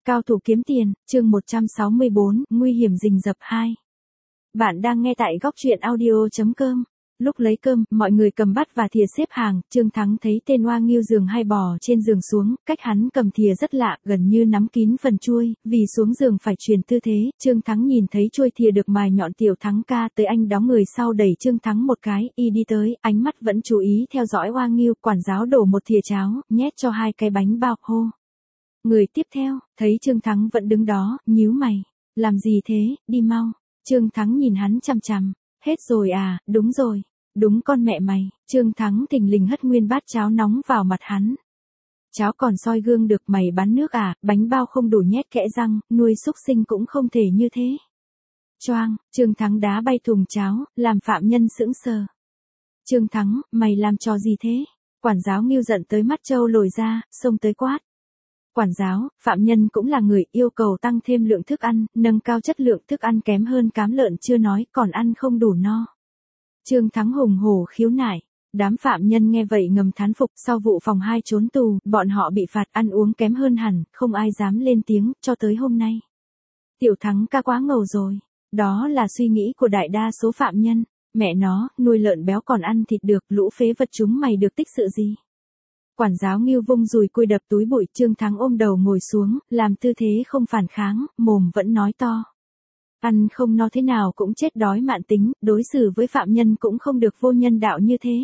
Cao thủ kiếm tiền, chương 164, nguy hiểm rình rập 2. Bạn đang nghe tại góc truyện audio.com. Lúc lấy cơm, mọi người cầm bát và thìa xếp hàng, Trương Thắng thấy tên Hoa Nghiêu giường hay bò trên giường xuống, cách hắn cầm thìa rất lạ, gần như nắm kín phần chuôi, vì xuống giường phải chuyển tư thế, Trương Thắng nhìn thấy chuôi thìa được mài nhọn. Tiểu Thắng ca tới, anh đóng người sau đẩy Trương Thắng một cái, y đi tới, ánh mắt vẫn chú ý theo dõi Hoa Nghiêu. Quản giáo đổ một thìa cháo, nhét cho 2 cái bánh bao, hô. Người tiếp theo, thấy Trương Thắng vẫn đứng đó, nhíu mày. Làm gì thế, đi mau. Trương Thắng nhìn hắn chằm chằm. Hết rồi à, đúng rồi. Đúng con mẹ mày. Trương Thắng thình lình hất nguyên bát cháo nóng vào mặt hắn. Cháo còn soi gương được, mày bán nước à, bánh bao không đủ nhét kẽ răng, nuôi súc sinh cũng không thể như thế. Choang, Trương Thắng đá bay thùng cháo, làm phạm nhân sững sờ. Trương Thắng, mày làm trò gì thế? Quản giáo Nghiêu giận tới mắt trâu lồi ra, xông tới quát. Quản giáo, phạm nhân cũng là người, yêu cầu tăng thêm lượng thức ăn, nâng cao chất lượng thức ăn, kém hơn cám lợn chưa nói, còn ăn không đủ no. Trương Thắng hùng hổ khiếu nại. Đám phạm nhân nghe vậy ngầm thán phục. Sau vụ phòng 2 trốn tù, bọn họ bị phạt ăn uống kém hơn hẳn, không ai dám lên tiếng, cho tới hôm nay. Tiểu Thắng ca quá ngầu rồi. Đó là suy nghĩ của đại đa số phạm nhân. Mẹ nó, nuôi lợn béo còn ăn thịt được, lũ phế vật chúng mày được tích sự gì? Quản giáo Nghiêu vung dùi cui đập túi bụi. Trương Thắng ôm đầu ngồi xuống, làm tư thế không phản kháng, mồm vẫn nói to. Ăn không no thế nào cũng chết đói mạn tính, đối xử với phạm nhân cũng không được vô nhân đạo như thế.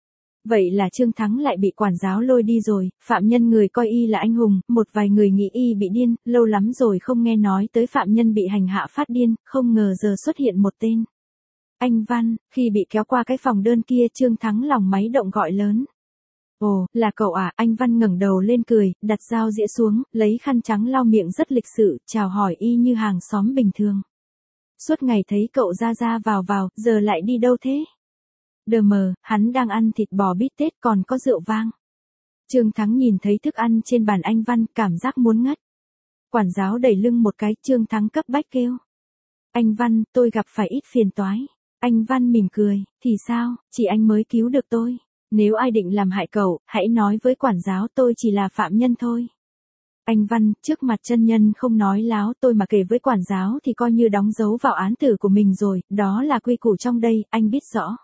Vậy là Trương Thắng lại bị quản giáo lôi đi rồi, phạm nhân người coi y là anh hùng, một vài người nghĩ y bị điên, lâu lắm rồi không nghe nói tới phạm nhân bị hành hạ phát điên, không ngờ giờ xuất hiện một tên. Anh Văn. Khi bị kéo qua cái phòng đơn kia, Trương Thắng lòng máy động gọi lớn. Ồ, là cậu à? Anh Văn ngẩng đầu lên cười, đặt dao dĩa xuống, lấy khăn trắng lau miệng rất lịch sự, chào hỏi y như hàng xóm bình thường. Suốt ngày thấy cậu ra vào, giờ lại đi đâu thế? Đờ mờ, hắn đang ăn thịt bò bít tết còn có rượu vang. Trương Thắng nhìn thấy thức ăn trên bàn anh Văn, cảm giác muốn ngất. Quản giáo đẩy lưng một cái, Trương Thắng cấp bách kêu. Anh Văn, tôi gặp phải ít phiền toái. Anh Văn mỉm cười, thì sao, chỉ anh mới cứu được tôi. Nếu ai định làm hại cậu, hãy nói với quản giáo, tôi chỉ là phạm nhân thôi. Anh Văn, trước mặt chân nhân không nói láo, tôi mà kể với quản giáo thì coi như đóng dấu vào án tử của mình rồi, đó là quy củ trong đây, anh biết rõ.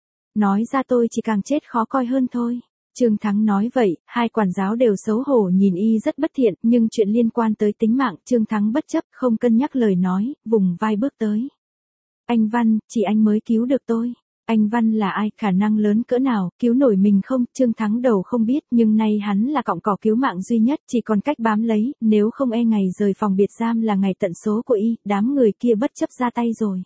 Nói ra tôi chỉ càng chết khó coi hơn thôi. Trương Thắng nói vậy, 2 quản giáo đều xấu hổ nhìn y rất bất thiện, nhưng chuyện liên quan tới tính mạng, Trương Thắng bất chấp, không cân nhắc lời nói, vùng vai bước tới. Anh Văn, chỉ anh mới cứu được tôi. Anh Văn là ai, khả năng lớn cỡ nào, cứu nổi mình không? Trương Thắng đầu không biết, nhưng nay hắn là cọng cỏ cứu mạng duy nhất, chỉ còn cách bám lấy, nếu không e ngày rời phòng biệt giam là ngày tận số của y, đám người kia bất chấp ra tay rồi.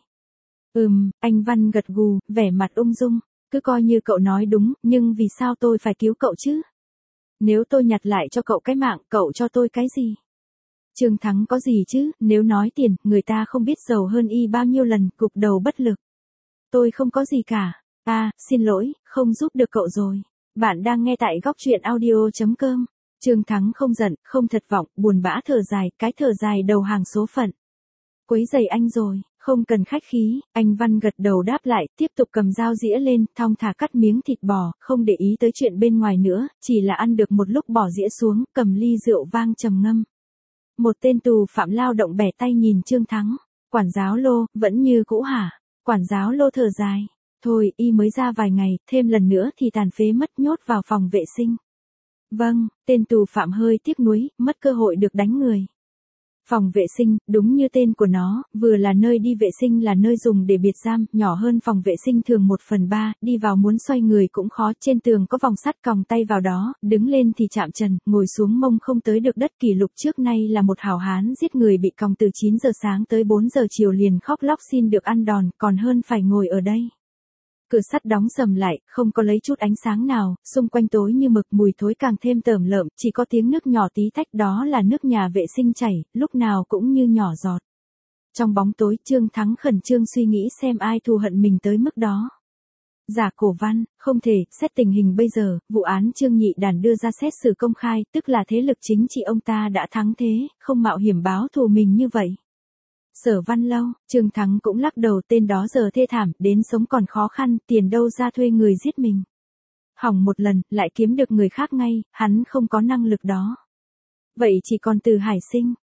Anh Văn gật gù, vẻ mặt ung dung, cứ coi như cậu nói đúng, nhưng vì sao tôi phải cứu cậu chứ? Nếu tôi nhặt lại cho cậu cái mạng, cậu cho tôi cái gì? Trương Thắng có gì chứ, nếu nói tiền, người ta không biết giàu hơn y bao nhiêu lần, gục đầu bất lực. Tôi không có gì cả. Xin lỗi, không giúp được cậu rồi. Bạn đang nghe tại góc truyện audio.com. Trương Thắng không giận, không thất vọng, buồn bã thở dài, cái thở dài đầu hàng số phận. Quấy rầy anh rồi, không cần khách khí, anh Văn gật đầu đáp lại, tiếp tục cầm dao dĩa lên, thong thả cắt miếng thịt bò, không để ý tới chuyện bên ngoài nữa, chỉ là ăn được một lúc bỏ dĩa xuống, cầm ly rượu vang trầm ngâm. Một tên tù phạm lao động bẻ tay nhìn Trương Thắng. Quản giáo Lô, vẫn như cũ hả? Quản giáo Lô thở dài. Thôi, y mới ra vài ngày, thêm lần nữa thì tàn phế mất, nhốt vào phòng vệ sinh. Vâng, tên tù phạm hơi tiếc nuối, mất cơ hội được đánh người. Phòng vệ sinh, đúng như tên của nó, vừa là nơi đi vệ sinh là nơi dùng để biệt giam, nhỏ hơn phòng vệ sinh thường 1/3, đi vào muốn xoay người cũng khó, trên tường có vòng sắt còng tay vào đó, đứng lên thì chạm trần, ngồi xuống mông không tới được đất. Kỷ lục trước nay là một hảo hán giết người bị còng từ 9 giờ sáng tới 4 giờ chiều liền khóc lóc xin được ăn đòn, còn hơn phải ngồi ở đây. Cửa sắt đóng sầm lại, không có lấy chút ánh sáng nào, xung quanh tối như mực, mùi thối càng thêm tởm lợm, chỉ có tiếng nước nhỏ tí tách, đó là nước nhà vệ sinh chảy, lúc nào cũng như nhỏ giọt. Trong bóng tối, Trương Thắng khẩn trương suy nghĩ xem ai thù hận mình tới mức đó. Giả Cổ Văn, không thể, xét tình hình bây giờ, vụ án Trương Nhị Đản đưa ra xét xử công khai, tức là thế lực chính trị ông ta đã thắng thế, không mạo hiểm báo thù mình như vậy. Sở Văn Lâu, Trương Thắng cũng lắc đầu, tên đó giờ thê thảm, đến sống còn khó khăn, tiền đâu ra thuê người giết mình. Hỏng một lần, lại kiếm được người khác ngay, hắn không có năng lực đó. Vậy chỉ còn Từ Hải Sinh.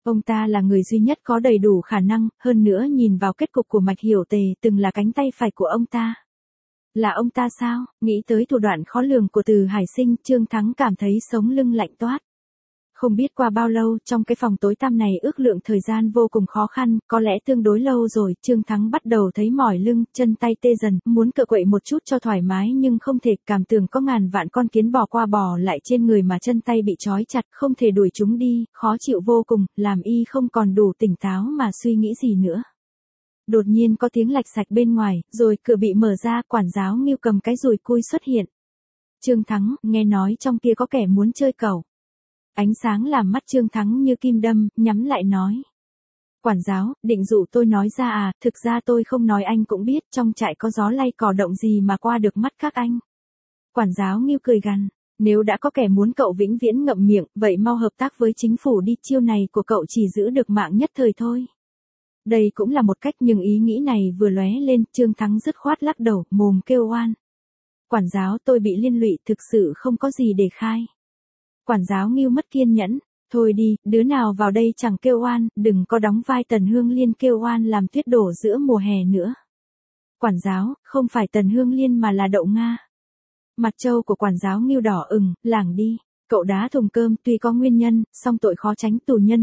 Ông ta là người duy nhất có đầy đủ khả năng, hơn nữa nhìn vào kết cục của Mạch Hiểu Tề từng là cánh tay phải của ông ta. Là ông ta sao? Nghĩ tới thủ đoạn khó lường của Từ Hải Sinh, Trương Thắng cảm thấy sống lưng lạnh toát. Không biết qua bao lâu, trong cái phòng tối tăm này ước lượng thời gian vô cùng khó khăn, có lẽ tương đối lâu rồi, Trương Thắng bắt đầu thấy mỏi lưng, chân tay tê dần, muốn cựa quậy một chút cho thoải mái nhưng không thể, cảm tưởng có ngàn vạn con kiến bò qua bò lại trên người mà chân tay bị trói chặt, không thể đuổi chúng đi, khó chịu vô cùng, làm y không còn đủ tỉnh táo mà suy nghĩ gì nữa. Đột nhiên có tiếng lạch sạch bên ngoài, rồi cửa bị mở ra, quản giáo Ngưu cầm cái dùi cui xuất hiện. Trương Thắng, nghe nói trong kia có kẻ muốn chơi cẩu. Ánh sáng làm mắt Trương Thắng như kim đâm, nhắm lại nói. Quản giáo, định dụ tôi nói ra à, thực ra tôi không nói anh cũng biết, trong trại có gió lay cỏ động gì mà qua được mắt các anh. Quản giáo Ngưu cười gằn, nếu đã có kẻ muốn cậu vĩnh viễn ngậm miệng, vậy mau hợp tác với chính phủ đi, chiêu này của cậu chỉ giữ được mạng nhất thời thôi. Đây cũng là một cách, nhưng ý nghĩ này vừa lóe lên, Trương Thắng dứt khoát lắc đầu, mồm kêu oan. Quản giáo, tôi bị liên lụy, thực sự không có gì để khai. Quản giáo Ngưu mất kiên nhẫn, thôi đi, đứa nào vào đây chẳng kêu oan, đừng có đóng vai Tần Hương Liên kêu oan làm tuyết đổ giữa mùa hè nữa. Quản giáo, không phải Tần Hương Liên mà là Đậu Nga. Mặt trâu của quản giáo Ngưu đỏ ửng, lảng đi. Cậu đá thùng cơm, tuy có nguyên nhân, song tội khó tránh, tù nhân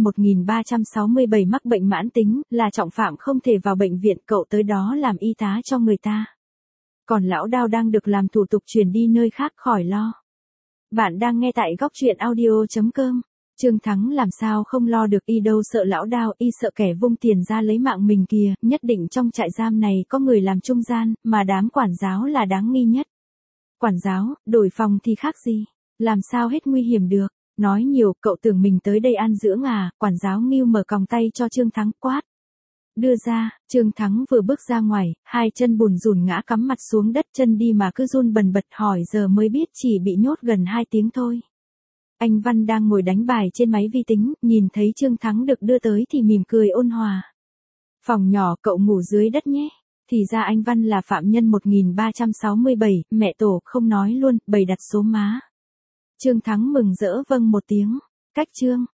1367 mắc bệnh mãn tính, là trọng phạm không thể vào bệnh viện, cậu tới đó làm y tá cho người ta. Còn lão Đao đang được làm thủ tục chuyển đi nơi khác, khỏi lo. Bạn đang nghe tại góc truyện audio.com. Trương Thắng làm sao không lo được, y đâu sợ lão Đao, y sợ kẻ vung tiền ra lấy mạng mình kìa, nhất định trong trại giam này có người làm trung gian, mà đám quản giáo là đáng nghi nhất. Quản giáo, đổi phòng thì khác gì? Làm sao hết nguy hiểm được, nói nhiều, cậu tưởng mình tới đây an dưỡng à, quản giáo Ngưu mở còng tay cho Trương Thắng quát. Đưa ra, Trương Thắng vừa bước ra ngoài, hai chân bùn rùn ngã cắm mặt xuống đất, chân đi mà cứ run bần bật, hỏi giờ mới biết chỉ bị nhốt gần 2 tiếng thôi. Anh Văn đang ngồi đánh bài trên máy vi tính, nhìn thấy Trương Thắng được đưa tới thì mỉm cười ôn hòa. Phòng nhỏ, cậu ngủ dưới đất nhé. Thì ra anh Văn là phạm nhân 1367, mẹ tổ, không nói luôn, bày đặt số má. Trương Thắng mừng rỡ vâng một tiếng. Cách chương.